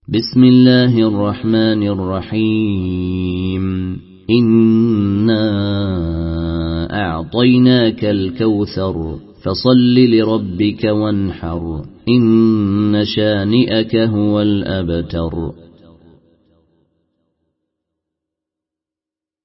بسم الله الرحمن الرحيم إنا أعطيناك الكوثر فصل لربك وانحر إن شانئك هو الأبتر.